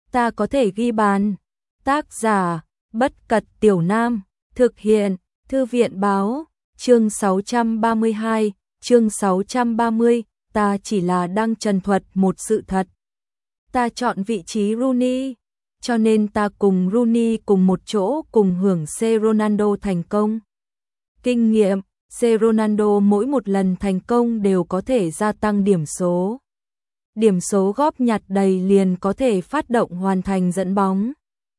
ta có thể ghi bàn. Tác giả, Bất Cật Tiểu Nam, thực hiện, Thư viện báo, chương 632, chương 630, ta chỉ là đang trần thuật một sự thật. Ta chọn vị trí Rooney, cho nên ta cùng Rooney cùng một chỗ cùng hưởng C. Ronaldo thành công. Kinh nghiệm, C. Ronaldo mỗi một lần thành công đều có thể gia tăng điểm số. Điểm số góp nhặt đầy liền có thể phát động hoàn thành dẫn bóng.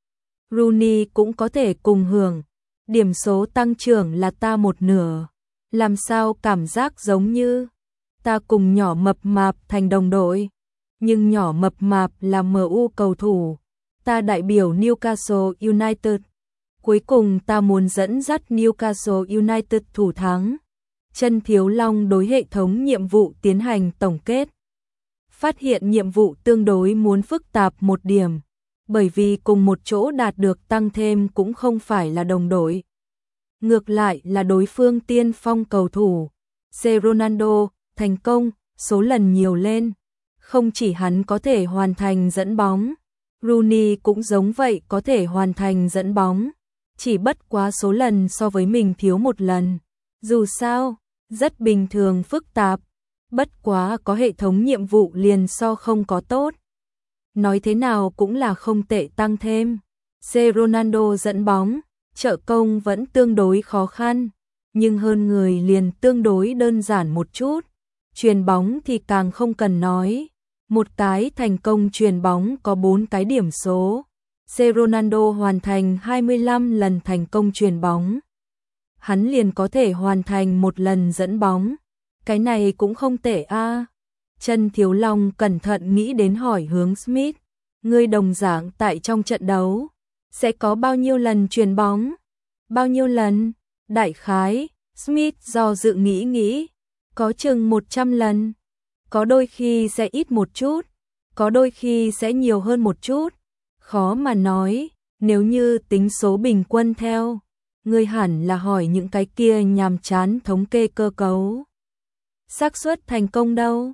Rooney cũng có thể cùng hưởng, điểm số tăng trưởng là ta một nửa. Làm sao cảm giác giống như ta cùng nhỏ mập mạp thành đồng đội. Nhưng nhỏ mập mạp là MU cầu thủ, ta đại biểu Newcastle United. Cuối cùng ta muốn dẫn dắt Newcastle United thủ thắng. Chân Thiếu Long đối hệ thống nhiệm vụ tiến hành tổng kết. Phát hiện nhiệm vụ tương đối muốn phức tạp một điểm, bởi vì cùng một chỗ đạt được tăng thêm cũng không phải là đồng đội. Ngược lại là đối phương tiên phong cầu thủ, C. Ronaldo, thành công, số lần nhiều lên. Không chỉ hắn có thể hoàn thành dẫn bóng, Rooney cũng giống vậy có thể hoàn thành dẫn bóng, chỉ bất quá số lần so với mình thiếu một lần. Dù sao, rất bình thường phức tạp, bất quá có hệ thống nhiệm vụ liền so không có tốt. Nói thế nào cũng là không tệ tăng thêm. C. Ronaldo dẫn bóng, trợ công vẫn tương đối khó khăn, nhưng hơn người liền tương đối đơn giản một chút. Chuyền bóng thì càng không cần nói. Một cái thành công chuyền bóng có 4 cái điểm số. C. Ronaldo hoàn thành 25 lần thành công chuyền bóng. Hắn liền có thể hoàn thành một lần dẫn bóng. Cái này cũng không tệ a. Chân Thiếu Long cẩn thận nghĩ đến hỏi hướng Smith. Ngươi đồng dạng tại trong trận đấu sẽ có bao nhiêu lần chuyền bóng? Bao nhiêu lần? Đại khái, Smith do dự nghĩ. Có chừng 100 lần. Có đôi khi sẽ ít một chút, có đôi khi sẽ nhiều hơn một chút. Khó mà nói, nếu như tính số bình quân theo, ngươi hẳn là hỏi những cái kia nhàm chán thống kê cơ cấu. Xác suất thành công đâu?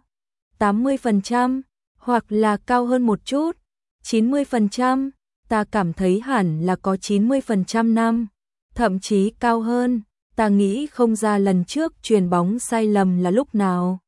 80%, hoặc là cao hơn một chút, 90%, ta cảm thấy hẳn là có 90% năm, thậm chí cao hơn, ta nghĩ không ra lần trước chuyền bóng sai lầm là lúc nào.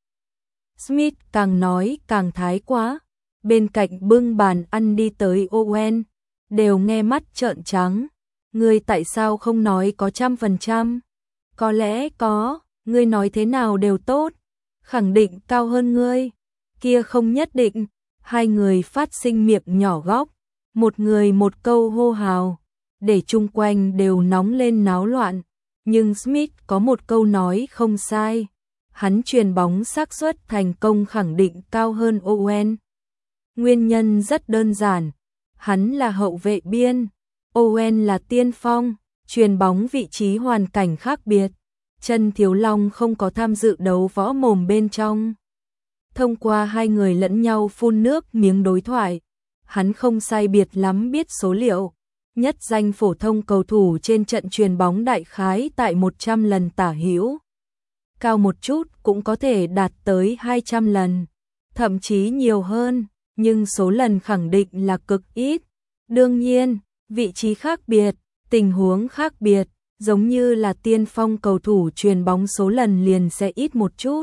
Smith càng nói càng thái quá, bên cạnh bưng bàn ăn đi tới Owen, đều nghe mắt trợn trắng. Ngươi tại sao không nói có 100%? Có lẽ có, ngươi nói thế nào đều tốt, khẳng định cao hơn ngươi. Kia không nhất định. Hai người phát sinh miệng nhỏ góc, một người một câu hô hào, để chung quanh đều nóng lên náo loạn. Nhưng Smith có một câu nói không sai, hắn chuyền bóng xác suất thành công khẳng định cao hơn Owen. Nguyên nhân rất đơn giản, hắn là hậu vệ biên, Owen là tiên phong, chuyền bóng vị trí hoàn cảnh khác biệt. Chân Thiếu Long không có tham dự đấu võ mồm bên trong. Thông qua hai người lẫn nhau phun nước miếng đối thoại, hắn không sai biệt lắm biết số liệu. Nhất danh phổ thông cầu thủ trên trận chuyền bóng đại khái tại 100 lần tả hữu. Cao một chút cũng có thể đạt tới 200 lần, thậm chí nhiều hơn, nhưng số lần khẳng định là cực ít. Đương nhiên, vị trí khác biệt, tình huống khác biệt, giống như là tiên phong cầu thủ chuyền bóng số lần liền sẽ ít một chút.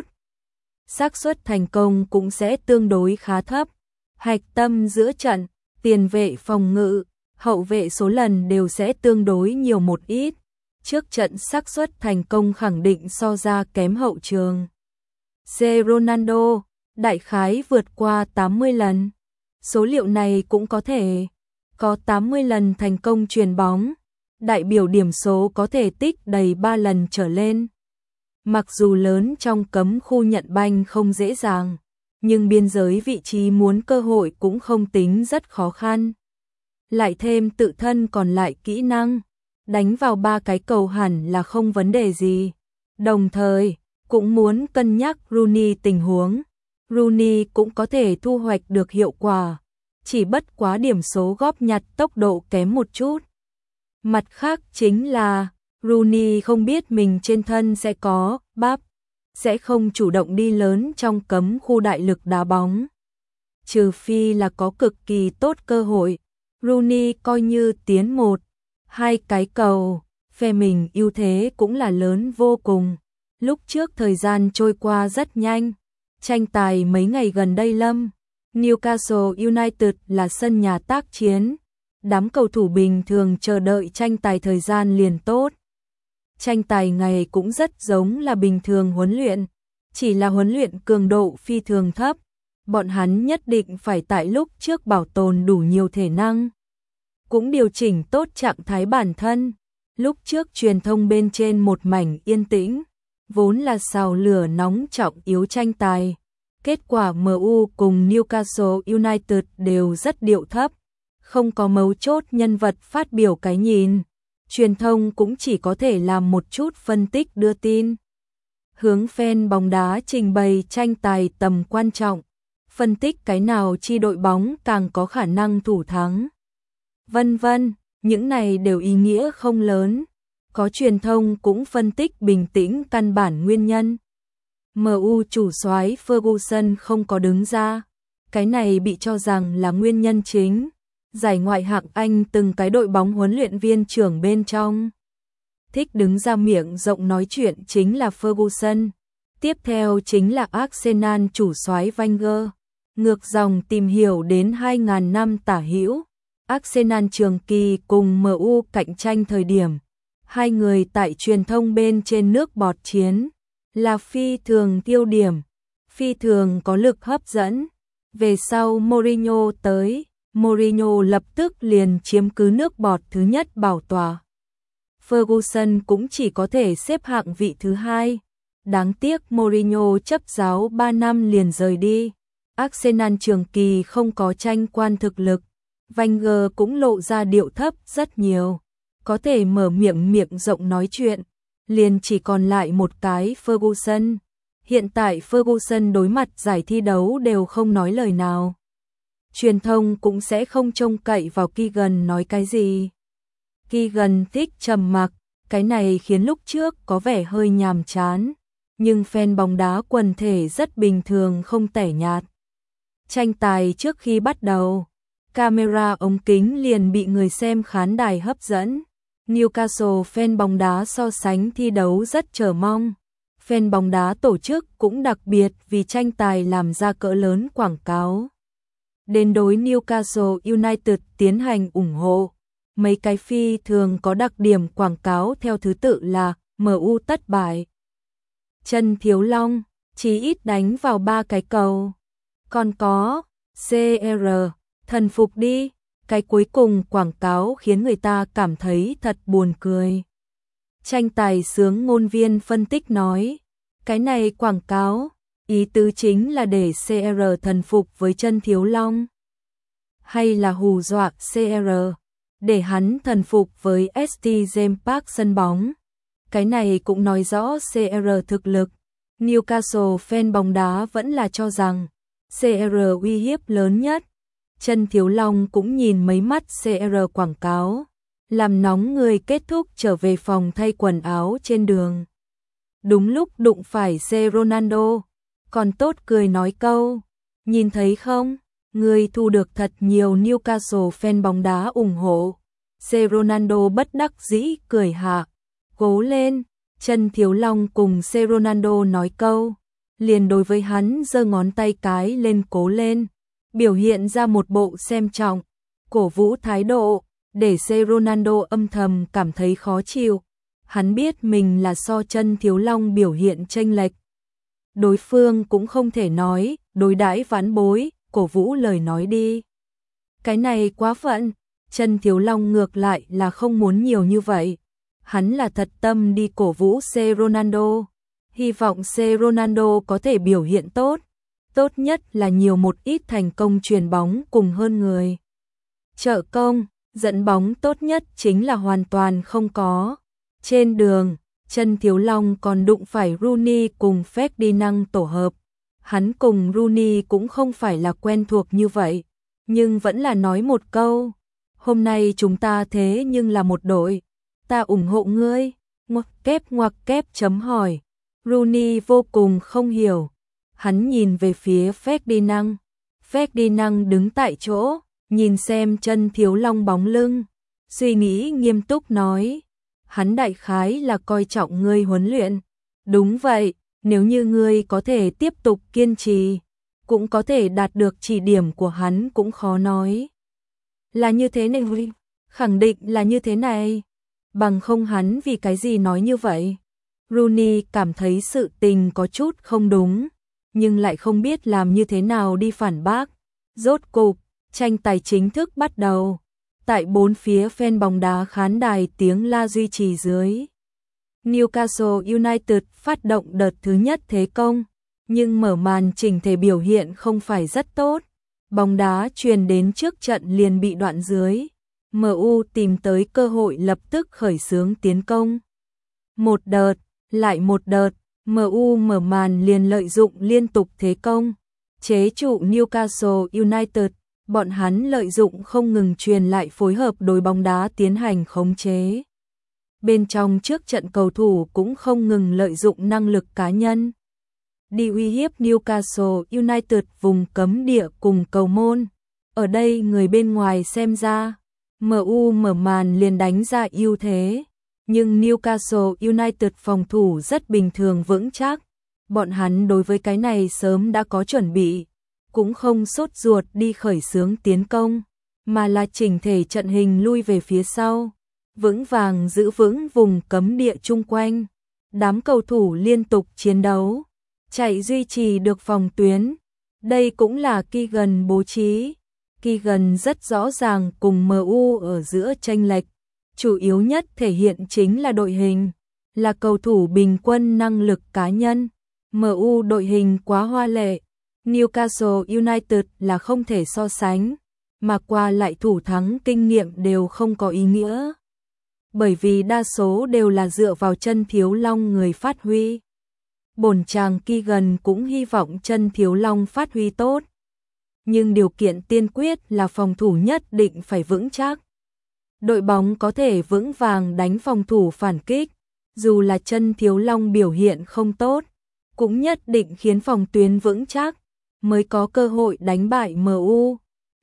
Xác suất thành công cũng sẽ tương đối khá thấp. Hạch tâm giữa trận, tiền vệ phòng ngự, hậu vệ số lần đều sẽ tương đối nhiều một ít. Trước trận xác suất thành công khẳng định so ra kém hậu trường. C. Ronaldo, đại khái vượt qua 80 lần. Số liệu này cũng có thể có 80 lần thành công chuyền bóng, đại biểu điểm số có thể tích đầy 3 lần trở lên. Mặc dù lớn trong cấm khu nhận banh không dễ dàng, nhưng biên giới vị trí muốn cơ hội cũng không tính rất khó khăn. Lại thêm tự thân còn lại kỹ năng, đánh vào 3 cái cầu hẳn là không vấn đề gì. Đồng thời, cũng muốn cân nhắc Rooney tình huống. Rooney cũng có thể thu hoạch được hiệu quả, chỉ bất quá điểm số góp nhặt tốc độ kém một chút. Mặt khác chính là Rooney không biết mình trên thân sẽ có bắp, sẽ không chủ động đi lớn trong cấm khu đại lực đá bóng. trừ phi là có cực kỳ tốt cơ hội. Rooney coi như tiến 1-2 cái cầu, phe mình ưu thế cũng là lớn vô cùng. Lúc trước thời gian trôi qua rất nhanh, tranh tài mấy ngày gần đây Newcastle United là sân nhà tác chiến, đám cầu thủ bình thường chờ đợi tranh tài thời gian liền tốt. Tranh tài ngày cũng rất giống là bình thường huấn luyện, chỉ là huấn luyện cường độ phi thường thấp, bọn hắn nhất định phải tại lúc trước bảo tồn đủ nhiều thể năng, cũng điều chỉnh tốt trạng thái bản thân. Lúc trước truyền thông bên trên một mảnh yên tĩnh, vốn là xào lửa nóng trọng yếu tranh tài. Kết quả MU cùng Newcastle United đều rất điệu thấp, không có mấu chốt nhân vật phát biểu cái nhìn. Truyền thông cũng chỉ có thể làm một chút phân tích đưa tin. Hướng fan bóng đá trình bày tranh tài tầm quan trọng, phân tích cái nào chi đội bóng càng có khả năng thủ thắng. Vân vân, những này đều ý nghĩa không lớn. Có truyền thông cũng phân tích bình tĩnh căn bản nguyên nhân. MU chủ soái Ferguson không có đứng ra, cái này bị cho rằng là nguyên nhân chính. Giải ngoại hạng Anh từng cái đội bóng huấn luyện viên trưởng bên trong thích đứng ra miệng rộng nói chuyện chính là Ferguson. Tiếp theo chính là Arsenal chủ soái Wenger. Ngược dòng tìm hiểu đến 2000 năm tả hữu, Arsenal trường kỳ cùng MU cạnh tranh thời điểm, hai người tại truyền thông bên trên nước bọt chiến là phi thường tiêu điểm, phi thường có lực hấp dẫn. Về sau Mourinho tới, Mourinho lập tức liền chiếm cứ nước bọt thứ nhất bảo tòa. Ferguson cũng chỉ có thể xếp hạng vị thứ hai. Đáng tiếc Mourinho chấp giáo 3 năm liền rời đi. Arsenal trường kỳ không có tranh quan thực lực. Wenger cũng lộ ra điệu thấp rất nhiều. Có thể mở miệng rộng nói chuyện. Liền chỉ còn lại một cái Ferguson. Hiện tại Ferguson đối mặt giải thi đấu đều không nói lời nào. Truyền thông cũng sẽ không trông cậy vào Keegan nói cái gì. Keegan thích trầm mặc, cái này khiến lúc trước có vẻ hơi nhàm chán, nhưng fan bóng đá quần thể rất bình thường không tẻ nhạt. Tranh tài trước khi bắt đầu, camera ống kính liền bị người xem khán đài hấp dẫn. Newcastle fan bóng đá so sánh thi đấu rất chờ mong. Fan bóng đá tổ chức cũng đặc biệt vì tranh tài làm ra cỡ lớn quảng cáo. Đến đối Newcastle United tiến hành ủng hộ. Mấy cái phi thường có đặc điểm quảng cáo theo thứ tự là MU thất bại, Chân Thiếu Long chí ít đánh vào 3 cái cầu, còn có CR thần phục đi. Cái cuối cùng quảng cáo khiến người ta cảm thấy thật buồn cười. Tranh tài sướng ngôn viên phân tích nói, cái này quảng cáo, ý tứ chính là để CR thần phục với Chân Thiếu Long. Hay là hù dọa CR, để hắn thần phục với ST James Park sân bóng. Cái này cũng nói rõ CR thực lực. Newcastle fan bóng đá vẫn là cho rằng CR uy hiếp lớn nhất. Chân Thiếu Long cũng nhìn mấy mắt CR quảng cáo, làm nóng người kết thúc trở về phòng thay quần áo trên đường. Đúng lúc đụng phải C. Ronaldo, còn tốt cười nói câu, nhìn thấy không, người thu được thật nhiều Newcastle fan bóng đá ủng hộ. C. Ronaldo bất đắc dĩ cười hạ, cố lên. Chân Thiếu Long cùng C. Ronaldo nói câu, liền đối với hắn giơ ngón tay cái lên cố lên, biểu hiện ra một bộ xem trọng, cổ vũ thái độ, để C. Ronaldo âm thầm cảm thấy khó chịu. Hắn biết mình là so Chân Thiếu Long biểu hiện chênh lệch. Đối phương cũng không thể nói, đối đãi vãn bối, cổ vũ lời nói đi. Cái này quá phận, Chân Thiếu Long ngược lại là không muốn nhiều như vậy. Hắn là thật tâm đi cổ vũ C. Ronaldo. Hy vọng C. Ronaldo có thể biểu hiện tốt. Tốt nhất là nhiều một ít thành công chuyền bóng cùng hơn người. Trợ công, dẫn bóng tốt nhất chính là hoàn toàn không có. Trên đường, Chân Thiếu Long còn đụng phải Rooney cùng Ferdinand tổ hợp. Hắn cùng Rooney cũng không phải là quen thuộc như vậy, nhưng vẫn là nói một câu, hôm nay chúng ta thế nhưng là một đội, ta ủng hộ ngươi, ngoặc kép chấm hỏi. Rooney vô cùng không hiểu, hắn nhìn về phía Ferdinand, Ferdinand đứng tại chỗ, nhìn xem chân Thiếu Long bóng lưng, suy nghĩ nghiêm túc nói, hắn đại khái là coi trọng ngươi huấn luyện. Đúng vậy, nếu như ngươi có thể tiếp tục kiên trì, cũng có thể đạt được chỉ điểm của hắn cũng khó nói. Là như thế này, khẳng định là như thế này. Bằng không hắn vì cái gì nói như vậy? Rooney cảm thấy sự tình có chút không đúng, nhưng lại không biết làm như thế nào đi phản bác. Rốt cục, tranh tài chính thức bắt đầu. Tại bốn phía fan bóng đá khán đài tiếng la duy trì dưới. Newcastle United phát động đợt thứ nhất thế công, nhưng mở màn chỉnh thể biểu hiện không phải rất tốt. Bóng đá truyền đến trước trận liền bị đoạn dưới. MU tìm tới cơ hội lập tức khởi xướng tiến công. Một đợt, lại một đợt, MU mở màn liền lợi dụng liên tục thế công, chế trụ Newcastle United. Bọn hắn lợi dụng không ngừng truyền lại phối hợp đối bóng đá tiến hành khống chế. Bên trong trước trận cầu thủ cũng không ngừng lợi dụng năng lực cá nhân đi uy hiếp Newcastle United vùng cấm địa cùng cầu môn. Ở đây người bên ngoài xem ra, MU mở màn liền đánh ra ưu thế, nhưng Newcastle United phòng thủ rất bình thường vững chắc. Bọn hắn đối với cái này sớm đã có chuẩn bị, cũng không sốt ruột đi khởi xướng tiến công, mà là chỉnh thể trận hình lui về phía sau, vững vàng giữ vững vùng cấm địa chung quanh. Đám cầu thủ liên tục chiến đấu, chạy duy trì được phòng tuyến. Đây cũng là Keegan bố trí. Keegan rất rõ ràng cùng MU ở giữa chênh lệch, chủ yếu nhất thể hiện chính là đội hình, là cầu thủ bình quân năng lực cá nhân. MU đội hình quá hoa lệ, Newcastle United là không thể so sánh, mà qua lại thủ thắng kinh nghiệm đều không có ý nghĩa. Bởi vì đa số đều là dựa vào chân Thiếu Long người phát huy. Bổn chàng Keegan cũng hy vọng chân Thiếu Long phát huy tốt. Nhưng điều kiện tiên quyết là phòng thủ nhất định phải vững chắc. Đội bóng có thể vững vàng đánh phòng thủ phản kích, dù là chân Thiếu Long biểu hiện không tốt, cũng nhất định khiến phòng tuyến vững chắc, mới có cơ hội đánh bại MU.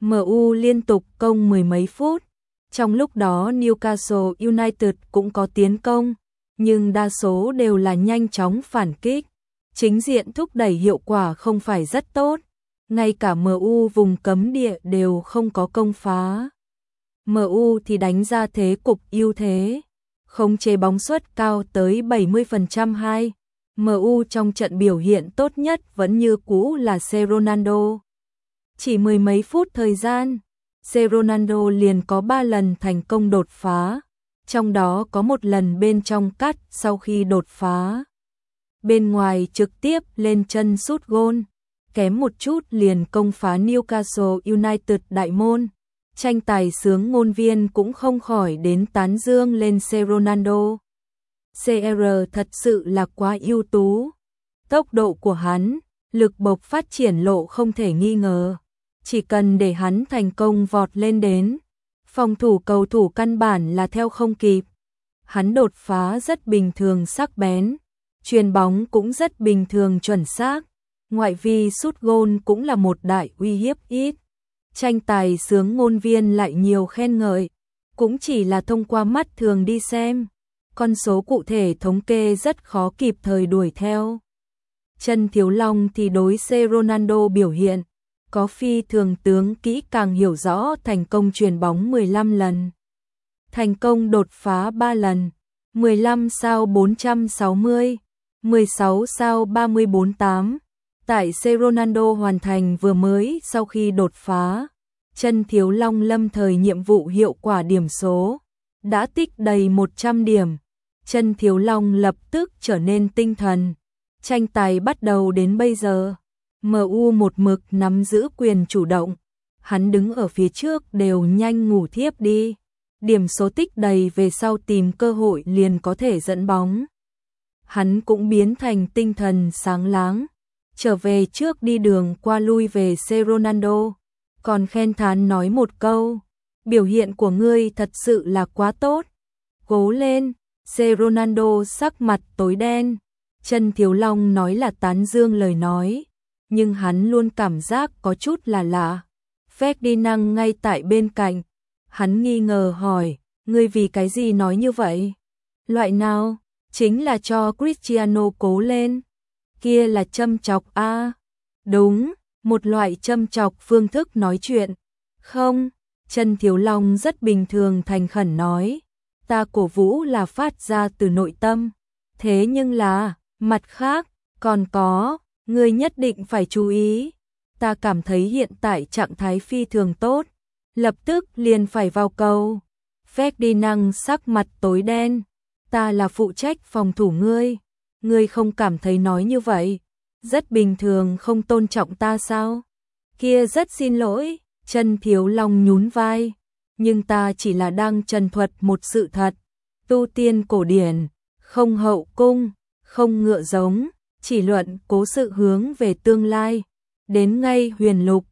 MU liên tục công mười mấy phút, trong lúc đó Newcastle United cũng có tiến công, nhưng đa số đều là nhanh chóng phản kích. Chính diện thúc đẩy hiệu quả không phải rất tốt, ngay cả MU vùng cấm địa đều không có công phá. MU thì đánh ra thế cục ưu thế, khống chế bóng suất cao tới 70% hai. MU trong trận biểu hiện tốt nhất vẫn như cũ là Ronaldo. Chỉ mười mấy phút thời gian, Ronaldo liền có 3 lần thành công đột phá, trong đó có một lần bên trong cắt sau khi đột phá. Bên ngoài trực tiếp lên chân sút gôn, kém một chút liền công phá Newcastle United đại môn. Tranh tài xướng ngôn viên cũng không khỏi đến tán dương lên Ronaldo. CR thật sự là quá ưu tú. Tốc độ của hắn, lực bộc phát triển lộ không thể nghi ngờ. Chỉ cần để hắn thành công vọt lên đến, phòng thủ cầu thủ căn bản là theo không kịp. Hắn đột phá rất bình thường sắc bén, chuyền bóng cũng rất bình thường chuẩn xác, ngoại vi sút gôn cũng là một đại uy hiếp ít. Tranh tài xướng ngôn viên lại nhiều khen ngợi, cũng chỉ là thông qua mắt thường đi xem, con số cụ thể thống kê rất khó kịp thời đuổi theo. Chân Thiếu Long thì đối Ronaldo biểu hiện, có phi thường tướng kỹ càng hiểu rõ thành công chuyền bóng 15 lần, thành công đột phá 3 lần, 15 sao 460, 16 sao 348. Tại Ronaldo hoàn thành vừa mới sau khi đột phá, chân Thiếu Long lâm thời nhiệm vụ hiệu quả điểm số đã tích đầy 100 điểm. Chân Thiếu Long lập tức trở nên tinh thần. Tranh tài bắt đầu đến bây giờ, MU một mực nắm giữ quyền chủ động, hắn đứng ở phía trước đều nhanh ngủ thiếp đi. Điểm số tích đầy về sau tìm cơ hội liền có thể dẫn bóng. Hắn cũng biến thành tinh thần sáng láng, trở về trước đi đường qua lui về Ronaldo, còn khen thán nói một câu, biểu hiện của ngươi thật sự là quá tốt, cố lên. Ronaldo sắc mặt tối đen, chân Thiếu Long nói là tán dương lời nói, nhưng hắn luôn cảm giác có chút là lạ. Ferdinand ngay tại bên cạnh, hắn nghi ngờ hỏi, ngươi vì cái gì nói như vậy? Loại nào? Chính là cho Cristiano cố lên. Kia là châm chọc a. Đúng, một loại châm chọc phương thức nói chuyện. Không, Trần Thiếu Long rất bình thường thành khẩn nói, ta cổ vũ là phát ra từ nội tâm. Thế nhưng là, mặt khác, còn có, ngươi nhất định phải chú ý. Ta cảm thấy hiện tại trạng thái phi thường tốt, lập tức liền phải vào cầu. Ferdinand sắc mặt tối đen, ta là phụ trách phòng thủ ngươi không cảm thấy nói như vậy rất bình thường không tôn trọng ta sao? Kia rất xin lỗi, Trần Thiếu Long nhún vai, nhưng ta chỉ là đang trần thuật một sự thật. Tu tiên cổ điển, không hậu cung, không ngựa giống, chỉ luận cố sự hướng về tương lai. Đến ngay huyền lục,